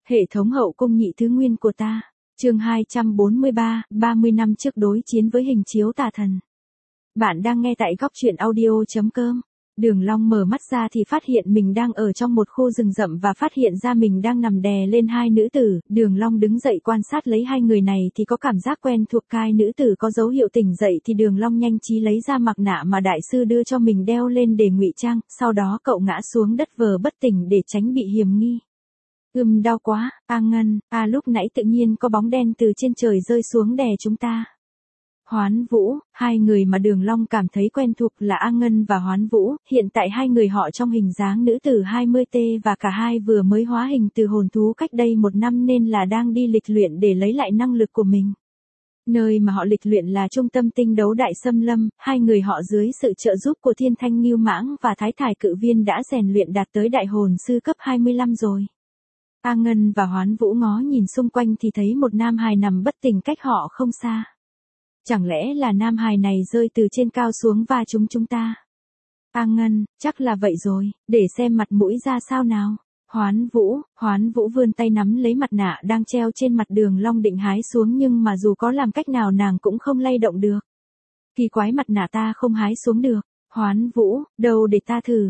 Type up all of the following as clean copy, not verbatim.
Hệ thống hậu cung nhị thứ nguyên của ta. Chương 243, 30 năm trước đối chiến với hình chiếu tà thần. Bạn đang nghe tại góc truyện audio.com. Đường Long mở mắt ra thì phát hiện mình đang ở trong một khu rừng rậm và phát hiện ra mình đang nằm đè lên hai nữ tử. Đường Long đứng dậy quan sát lấy hai người này thì có cảm giác quen thuộc. Hai nữ tử có dấu hiệu tỉnh dậy thì Đường Long nhanh trí lấy ra mặt nạ mà đại sư đưa cho mình đeo lên để ngụy trang, sau đó cậu ngã xuống đất vờ bất tỉnh để tránh bị hiềm nghi. Đau quá, Ngân, lúc nãy tự nhiên có bóng đen từ trên trời rơi xuống đè chúng ta. Hoán Vũ, hai người mà Đường Long cảm thấy quen thuộc là Ngân và Hoán Vũ, hiện tại hai người họ trong hình dáng nữ tử 20T và cả hai vừa mới hóa hình từ hồn thú cách đây 1 năm nên là đang đi lịch luyện để lấy lại năng lực của mình. Nơi mà họ lịch luyện là trung tâm tinh đấu đại xâm lâm, hai người họ dưới sự trợ giúp của Thiên Thanh Ngưu Mãng và Thái Thải Cự Viên đã rèn luyện đạt tới đại hồn sư cấp 25 rồi. Ngân và Hoán Vũ ngó nhìn xung quanh thì thấy một nam hài nằm bất tỉnh cách họ không xa. Chẳng lẽ là nam hài này rơi từ trên cao xuống và chúng ta? Ngân, chắc là vậy rồi, để xem mặt mũi ra sao nào. Hoán Vũ vươn tay nắm lấy mặt nạ đang treo trên mặt Đường Long định hái xuống nhưng mà dù có làm cách nào nàng cũng không lay động được. Kỳ quái, mặt nạ ta không hái xuống được. Hoán Vũ, đâu để ta thử.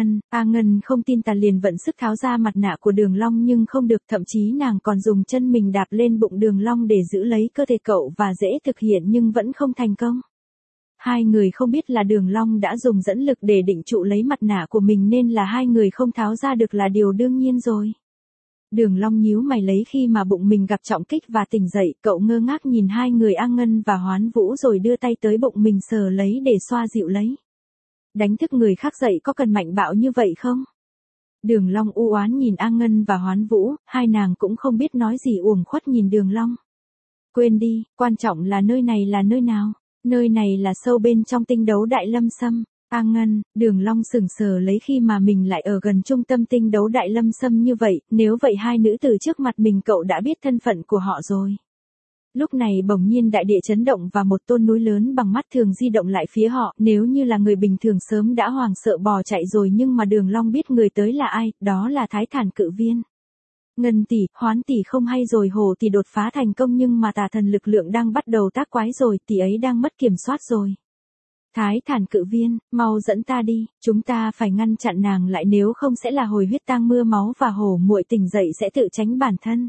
Ngân không tin ta liền vận sức tháo ra mặt nạ của Đường Long nhưng không được, thậm chí nàng còn dùng chân mình đạp lên bụng Đường Long để giữ lấy cơ thể cậu và dễ thực hiện nhưng vẫn không thành công. Hai người không biết là Đường Long đã dùng dẫn lực để định trụ lấy mặt nạ của mình nên là hai người không tháo ra được là điều đương nhiên rồi. Đường Long nhíu mày lấy khi mà bụng mình gặp trọng kích và tỉnh dậy, cậu ngơ ngác nhìn hai người Ngân và Hoán Vũ rồi đưa tay tới bụng mình sờ lấy để xoa dịu lấy. Đánh thức người khác dậy có cần mạnh bạo như vậy không? Đường Long u oán nhìn Ngân và Hoán Vũ, hai nàng cũng không biết nói gì uổng khuất nhìn Đường Long. Quên đi, quan trọng là nơi này là nơi nào? Nơi này là sâu bên trong tinh đấu đại lâm sâm. Ngân, Đường Long sững sờ lấy khi mà mình lại ở gần trung tâm tinh đấu đại lâm sâm như vậy, nếu vậy hai nữ tử trước mặt mình cậu đã biết thân phận của họ rồi. Lúc này bỗng nhiên đại địa chấn động và một tôn núi lớn bằng mắt thường di động lại phía họ, nếu như là người bình thường sớm đã hoảng sợ bò chạy rồi nhưng mà Đường Long biết người tới là ai, đó là Thái Thản Cự Viên. Ngân tỷ, Hoán tỷ không hay rồi, Hồ tỷ đột phá thành công nhưng mà tà thần lực lượng đang bắt đầu tác quái rồi, tỷ ấy đang mất kiểm soát rồi. Thái Thản Cự Viên, mau dẫn ta đi, chúng ta phải ngăn chặn nàng lại nếu không sẽ là hồi huyết tang mưa máu và hổ muội tỉnh dậy sẽ tự tránh bản thân.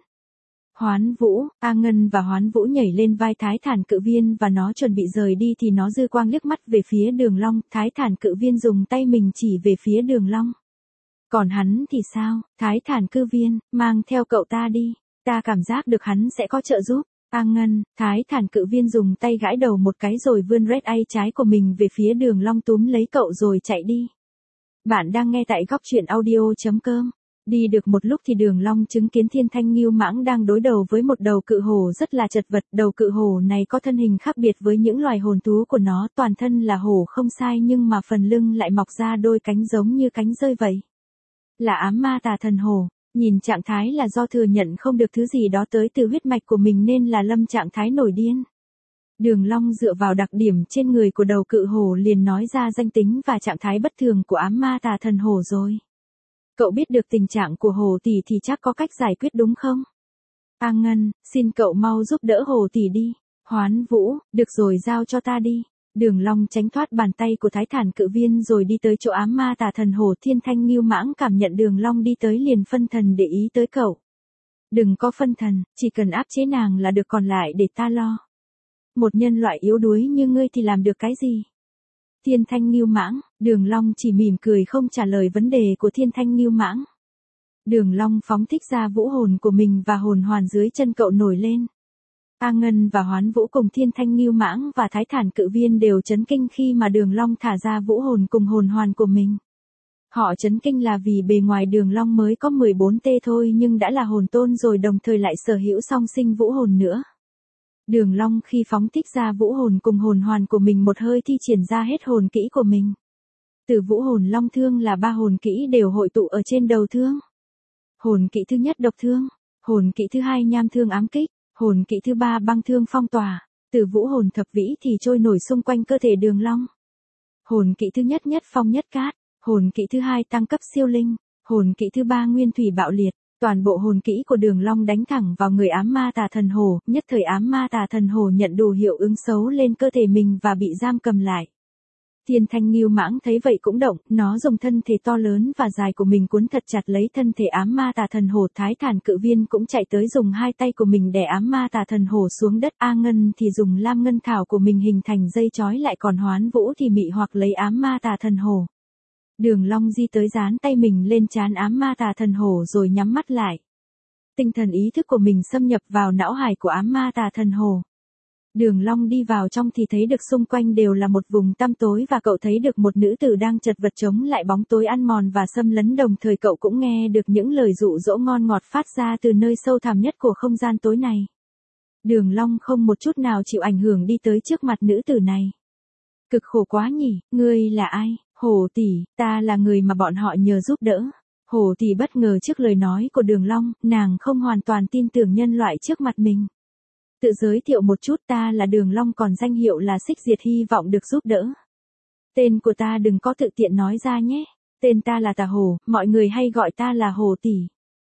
Hoán Vũ, Ngân và Hoán Vũ nhảy lên vai Thái Thản Cự Viên và nó chuẩn bị rời đi thì nó dư quang liếc mắt về phía Đường Long, Thái Thản Cự Viên dùng tay mình chỉ về phía Đường Long. Còn hắn thì sao? Thái Thản Cự Viên, mang theo cậu ta đi, ta cảm giác được hắn sẽ có trợ giúp. Ngân, Thái Thản Cự Viên dùng tay gãi đầu một cái rồi vươn red eye trái của mình về phía Đường Long túm lấy cậu rồi chạy đi. Bạn đang nghe tại góc truyện audio.com. Đi được một lúc thì Đường Long chứng kiến Thiên Thanh Ngưu Mãng đang đối đầu với một đầu cự hổ rất là chật vật. Đầu cự hổ này có thân hình khác biệt với những loài hồn thú của nó, toàn thân là hổ không sai nhưng mà phần lưng lại mọc ra đôi cánh giống như cánh rơi vậy. Là ám ma tà thần hổ, nhìn trạng thái là do thừa nhận không được thứ gì đó tới từ huyết mạch của mình nên là lâm trạng thái nổi điên. Đường Long dựa vào đặc điểm trên người của đầu cự hổ liền nói ra danh tính và trạng thái bất thường của ám ma tà thần hổ rồi. Cậu biết được tình trạng của Hồ tỷ thì chắc có cách giải quyết đúng không? Ngân, xin cậu mau giúp đỡ Hồ tỷ đi. Hoán Vũ, được rồi giao cho ta đi. Đường Long tránh thoát bàn tay của Thái Thản Cự Viên rồi đi tới chỗ ám ma tà thần hổ. Thiên Thanh Ngưu Mãng cảm nhận Đường Long đi tới liền phân thần để ý tới cậu. Đừng có phân thần, chỉ cần áp chế nàng là được, còn lại để ta lo. Một nhân loại yếu đuối như ngươi thì làm được cái gì? Thiên Thanh Ngưu Mãng, Đường Long chỉ mỉm cười không trả lời vấn đề của Thiên Thanh Ngưu Mãng. Đường Long phóng thích ra vũ hồn của mình và hồn hoàn dưới chân cậu nổi lên. Ngân và Hoán Vũ cùng Thiên Thanh Ngưu Mãng và Thái Thản Cự Viên đều chấn kinh khi mà Đường Long thả ra vũ hồn cùng hồn hoàn của mình. Họ chấn kinh là vì bề ngoài Đường Long mới có 14T thôi nhưng đã là hồn tôn rồi, đồng thời lại sở hữu song sinh vũ hồn nữa. Đường Long khi phóng thích ra vũ hồn cùng hồn hoàn của mình một hơi thi triển ra hết hồn kỹ của mình. Từ vũ hồn long thương là 3 hồn kỹ đều hội tụ ở trên đầu thương. Hồn kỹ thứ nhất độc thương, hồn kỹ thứ hai nham thương ám kích, hồn kỹ thứ ba băng thương phong tỏa. Từ vũ hồn thập vĩ thì trôi nổi xung quanh cơ thể Đường Long. Hồn kỹ thứ nhất nhất phong nhất cát, hồn kỹ thứ hai tăng cấp siêu linh, hồn kỹ thứ ba nguyên thủy bạo liệt. Toàn bộ hồn kỹ của Đường Long đánh thẳng vào người ám ma tà thần hổ, nhất thời ám ma tà thần hổ nhận đủ hiệu ứng xấu lên cơ thể mình và bị giam cầm lại. Thiên Thanh Ngưu Mãng thấy vậy cũng động, nó dùng thân thể to lớn và dài của mình cuốn thật chặt lấy thân thể ám ma tà thần hổ. Thái Thản Cự Viên cũng chạy tới dùng hai tay của mình đè ám ma tà thần hổ xuống đất. A Ngân thì dùng lam ngân thảo của mình hình thành dây chói lại, còn Hoán Vũ thì mị hoặc lấy ám ma tà thần hổ. Đường Long di tới dán tay mình lên trán ám ma tà thần hổ rồi nhắm mắt lại. Tinh thần ý thức của mình xâm nhập vào não hải của ám ma tà thần hổ. Đường Long đi vào trong thì thấy được xung quanh đều là một vùng tăm tối và cậu thấy được một nữ tử đang chật vật chống lại bóng tối ăn mòn và xâm lấn, đồng thời cậu cũng nghe được những lời dụ dỗ ngon ngọt phát ra từ nơi sâu thẳm nhất của không gian tối này. Đường Long không một chút nào chịu ảnh hưởng đi tới trước mặt nữ tử này. Cực khổ quá nhỉ, ngươi là ai? Hổ tỷ, ta là người mà bọn họ nhờ giúp đỡ. Hổ tỷ bất ngờ trước lời nói của Đường Long, nàng không hoàn toàn tin tưởng nhân loại trước mặt mình. Tự giới thiệu một chút, ta là Đường Long, còn danh hiệu là Xích Diệt, hy vọng được giúp đỡ. Tên của ta đừng có tự tiện nói ra nhé. Tên ta là Tà Hổ, mọi người hay gọi ta là Hổ tỷ.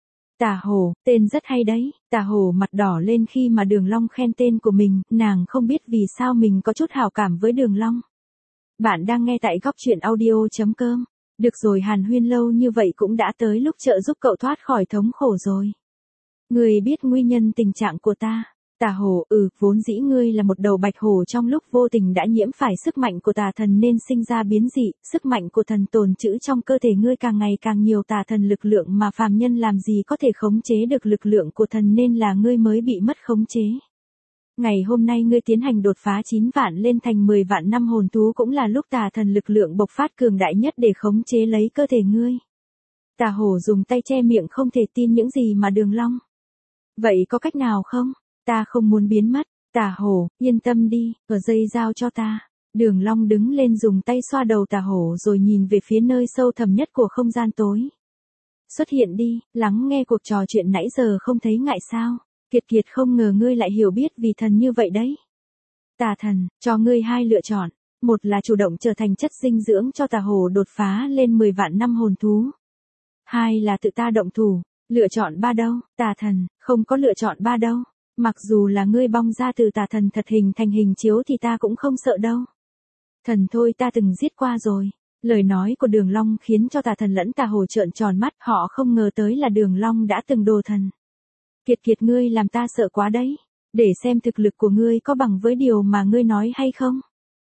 Tà Hổ, tên rất hay đấy. Tà Hổ mặt đỏ lên khi mà Đường Long khen tên của mình, nàng không biết vì sao mình có chút hảo cảm với Đường Long. Bạn đang nghe tại góc truyện audio.com. Được rồi, hàn huyên lâu như vậy cũng đã tới lúc trợ giúp cậu thoát khỏi thống khổ rồi. Ngươi biết nguyên nhân tình trạng của ta. Tà Hổ, vốn dĩ ngươi là một đầu bạch hổ, trong lúc vô tình đã nhiễm phải sức mạnh của tà thần nên sinh ra biến dị, sức mạnh của thần tồn trữ trong cơ thể ngươi càng ngày càng nhiều tà thần lực lượng mà phàm nhân làm gì có thể khống chế được lực lượng của thần, nên là ngươi mới bị mất khống chế. Ngày hôm nay ngươi tiến hành đột phá 9 vạn lên thành 10 vạn năm hồn thú, cũng là lúc tà thần lực lượng bộc phát cường đại nhất để khống chế lấy cơ thể ngươi. Tà Hổ dùng tay che miệng không thể tin những gì mà Đường Long. Vậy có cách nào không? Ta không muốn biến mất. Tà Hổ, yên tâm đi, ở dây giao cho ta. Đường Long đứng lên dùng tay xoa đầu Tà Hổ rồi nhìn về phía nơi sâu thẳm nhất của không gian tối. Xuất hiện đi, lắng nghe cuộc trò chuyện nãy giờ không thấy ngại sao? Kiệt Kiệt, không ngờ ngươi lại hiểu biết vì thần như vậy đấy. Tà thần, cho ngươi hai lựa chọn. Một là chủ động trở thành chất dinh dưỡng cho Tà Hổ đột phá lên 10 vạn năm hồn thú. Hai là tự ta động thủ. Lựa chọn ba đâu? Tà thần, không có lựa chọn ba đâu. Mặc dù là ngươi bong ra từ tà thần thật hình thành hình chiếu thì ta cũng không sợ đâu. Thần thôi, ta từng giết qua rồi. Lời nói của Đường Long khiến cho tà thần lẫn Tà Hổ trợn tròn mắt, họ không ngờ tới là Đường Long đã từng đồ thần. Kiệt Kiệt, ngươi làm ta sợ quá đấy. Để xem thực lực của ngươi có bằng với điều mà ngươi nói hay không.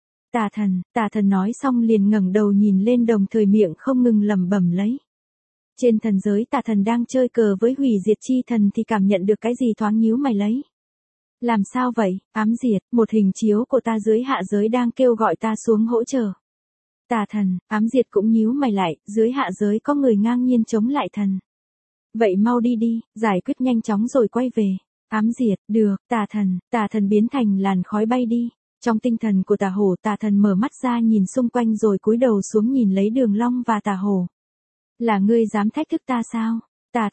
Tà thần nói xong liền ngẩng đầu nhìn lên, đồng thời miệng không ngừng lẩm bẩm lấy. Trên thần giới, tà thần đang chơi cờ với hủy diệt chi thần thì cảm nhận được cái gì thoáng nhíu mày lấy. Làm sao vậy? Ám diệt, một hình chiếu của ta dưới hạ giới đang kêu gọi ta xuống hỗ trợ. Tà thần, ám diệt cũng nhíu mày lại, dưới hạ giới có người ngang nhiên chống lại thần. Vậy mau đi đi, giải quyết nhanh chóng rồi quay về. Ám diệt, được. Tà thần biến thành làn khói bay đi. Trong tinh thần của Tà Hổ, tà thần mở mắt ra nhìn xung quanh rồi cúi đầu xuống nhìn lấy Đường Long và Tà Hổ. Là ngươi dám thách thức ta sao?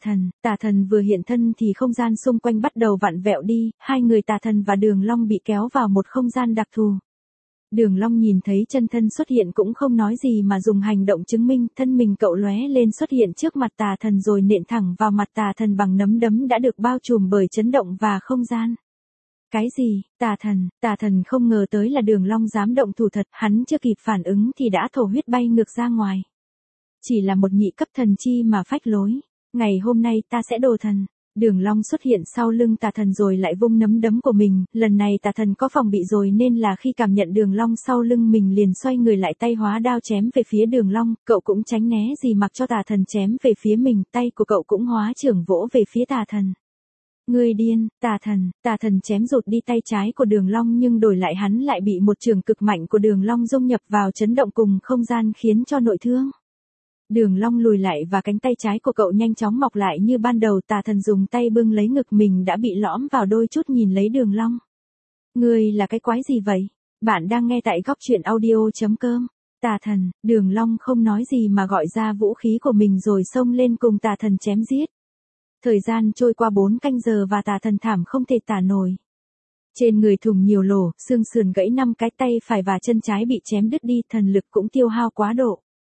Tà thần vừa hiện thân thì không gian xung quanh bắt đầu vặn vẹo đi, hai người tà thần và Đường Long bị kéo vào một không gian đặc thù. Đường Long nhìn thấy chân thân xuất hiện cũng không nói gì mà dùng hành động chứng minh, thân mình cậu lóe lên xuất hiện trước mặt tà thần rồi nện thẳng vào mặt tà thần bằng nắm đấm đã được bao trùm bởi chấn động và không gian. Cái gì? Tà thần không ngờ tới là Đường Long dám động thủ thật, hắn chưa kịp phản ứng thì đã thổ huyết bay ngược ra ngoài. Chỉ là một nhị cấp thần chi mà phách lối. Ngày hôm nay ta sẽ đồ thần. Đường Long xuất hiện sau lưng tà thần rồi lại vung nắm đấm của mình, lần này tà thần có phòng bị rồi nên là khi cảm nhận Đường Long sau lưng mình liền xoay người lại, tay hóa đao chém về phía Đường Long, cậu cũng tránh né gì mặc cho tà thần chém về phía mình, tay của cậu cũng hóa trưởng vỗ về phía tà thần. Ngươi điên, tà thần chém rụt đi tay trái của Đường Long nhưng đổi lại hắn lại bị một chưởng cực mạnh của Đường Long dung nhập vào chấn động cùng không gian khiến cho nội thương. Đường Long lùi lại và cánh tay trái của cậu nhanh chóng mọc lại như ban đầu, tà thần dùng tay bưng lấy ngực mình đã bị lõm vào đôi chút nhìn lấy Đường Long. Ngươi là cái quái gì vậy? Bạn đang nghe tại góc truyện audio.com. Tà thần, Đường Long không nói gì mà gọi ra vũ khí của mình rồi xông lên cùng tà thần chém giết. Thời gian trôi qua 4 canh giờ và tà thần thảm không thể tả nổi. Trên người thủng nhiều lỗ, xương sườn gãy 5 cái, tay phải và chân trái bị chém đứt đi, thần lực cũng tiêu hao quá độ.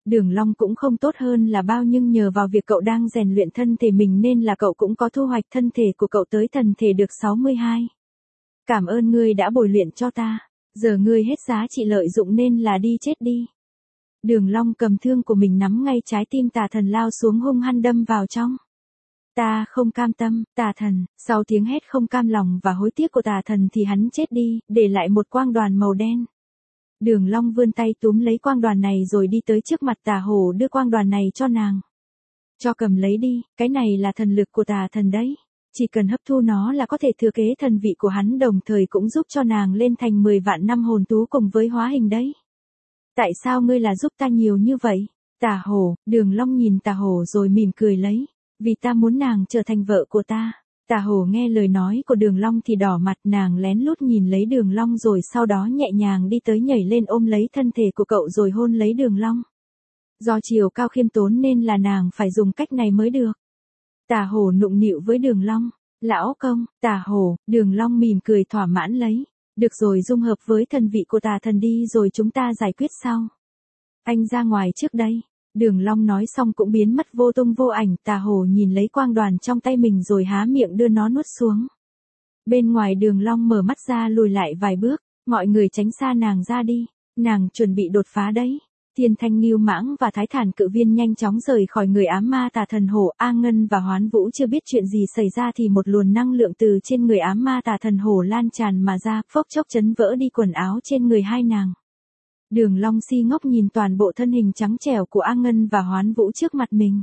Đường Long cũng không tốt hơn là bao nhưng nhờ vào việc cậu đang rèn luyện thân thể mình nên là cậu cũng có thu hoạch thân thể của cậu tới thần thể được 62. Cảm ơn ngươi đã bồi luyện cho ta, giờ ngươi hết giá trị lợi dụng nên là đi chết đi. Đường Long cầm thương của mình nắm ngay trái tim tà thần lao xuống hung hăng đâm vào trong. Ta không cam tâm, tà thần, sau tiếng hét không cam lòng và hối tiếc của tà thần thì hắn chết đi, để lại một quang đoàn màu đen. Đường Long vươn tay túm lấy quang đoàn này rồi đi tới trước mặt tà hổ đưa quang đoàn này cho nàng. Cho cầm lấy đi, cái này là thần lực của tà thần đấy. Chỉ cần hấp thu nó là có thể thừa kế thần vị của hắn đồng thời cũng giúp cho nàng lên thành 10 vạn năm hồn thú cùng với hóa hình đấy. Tại sao ngươi là giúp ta nhiều như vậy? Tà hổ, Đường Long nhìn tà hổ rồi mỉm cười lấy. Vì ta muốn nàng trở thành vợ của ta. Tà hổ nghe lời nói của Đường Long thì đỏ mặt, nàng lén lút nhìn lấy Đường Long rồi sau đó nhẹ nhàng đi tới nhảy lên ôm lấy thân thể của cậu rồi hôn lấy Đường Long. Do chiều cao khiêm tốn nên là nàng phải dùng cách này mới được. Tà hổ nũng nịu với Đường Long. Lão công, tà hổ, Đường Long mỉm cười thỏa mãn lấy. Được rồi, dung hợp với thần vị của tà thần đi rồi chúng ta giải quyết sau. Anh ra ngoài trước đây. Đường Long nói xong cũng biến mất vô tung vô ảnh, tà hổ nhìn lấy quang đoàn trong tay mình rồi há miệng đưa nó nuốt xuống. Bên ngoài Đường Long mở mắt ra lùi lại vài bước, mọi người tránh xa nàng ra đi, nàng chuẩn bị đột phá đấy. Thiên Thanh Ngưu Mãng và Thái Thản Cự Viên nhanh chóng rời khỏi người ám ma tà thần hổ. A Ngân và Hoán Vũ chưa biết chuyện gì xảy ra thì một luồng năng lượng từ trên người ám ma tà thần hổ lan tràn mà ra, phốc chốc chấn vỡ đi quần áo trên người hai nàng. Đường Long si ngốc nhìn toàn bộ thân hình trắng trẻo của A Ngân và Hoán Vũ trước mặt mình.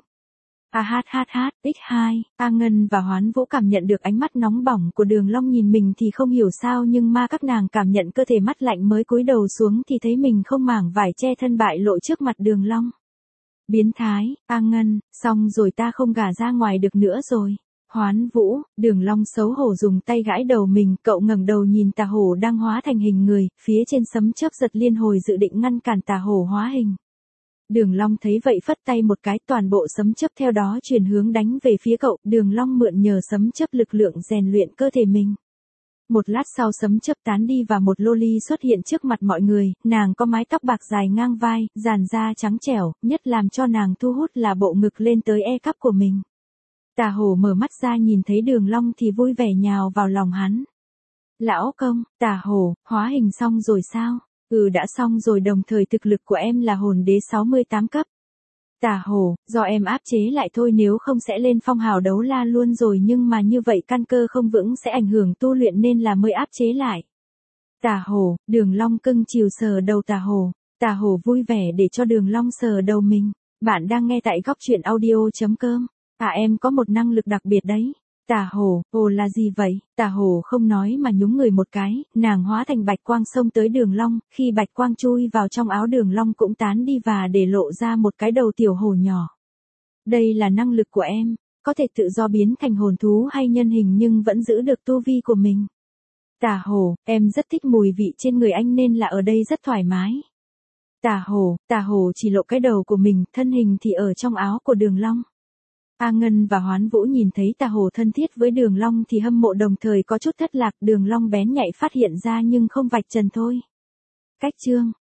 X2, A Ngân và Hoán Vũ cảm nhận được ánh mắt nóng bỏng của Đường Long nhìn mình thì không hiểu sao nhưng mà các nàng cảm nhận cơ thể mắt lạnh mới cúi đầu xuống thì thấy mình không màng vải che thân bại lộ trước mặt Đường Long. Biến thái, A Ngân, xong rồi ta không gả ra ngoài được nữa rồi. Hoán Vũ, Đường Long xấu hổ dùng tay gãi đầu mình, cậu ngẩng đầu nhìn tà hổ đang hóa thành hình người, phía trên sấm chớp giật liên hồi dự định ngăn cản tà hổ hóa hình. Đường Long thấy vậy phất tay một cái, toàn bộ sấm chớp theo đó chuyển hướng đánh về phía cậu, Đường Long mượn nhờ sấm chớp lực lượng rèn luyện cơ thể mình. Một lát sau sấm chớp tán đi và một loli xuất hiện trước mặt mọi người, nàng có mái tóc bạc dài ngang vai, làn da trắng trẻo, nhất làm cho nàng thu hút là bộ ngực lên tới e cắp của mình. Tà hổ mở mắt ra nhìn thấy Đường Long thì vui vẻ nhào vào lòng hắn. Lão công, tà hổ, hóa hình xong rồi sao? Đã xong rồi, đồng thời thực lực của em là hồn đế 68 cấp. Tà hổ, do em áp chế lại thôi nếu không sẽ lên phong hào đấu la luôn rồi nhưng mà như vậy căn cơ không vững sẽ ảnh hưởng tu luyện nên là mới áp chế lại. Tà hổ, Đường Long cưng chiều sờ đầu tà hổ. Tà hổ vui vẻ để cho Đường Long sờ đầu mình. Bạn đang nghe tại góc truyện audio.com. Em có một năng lực đặc biệt đấy. Tà hổ, ồ là gì vậy? Tà hổ không nói mà nhúng người một cái, nàng hóa thành bạch quang xông tới Đường Long, khi bạch quang chui vào trong áo Đường Long cũng tán đi và để lộ ra một cái đầu tiểu hổ nhỏ. Đây là năng lực của em, có thể tự do biến thành hồn thú hay nhân hình nhưng vẫn giữ được tu vi của mình. Tà hổ, em rất thích mùi vị trên người anh nên là ở đây rất thoải mái. Tà hổ chỉ lộ cái đầu của mình, thân hình thì ở trong áo của Đường Long. A Ngân và Hoán Vũ nhìn thấy tà hổ thân thiết với Đường Long thì hâm mộ đồng thời có chút thất lạc, Đường Long bén nhạy phát hiện ra nhưng không vạch trần thôi. Cách chương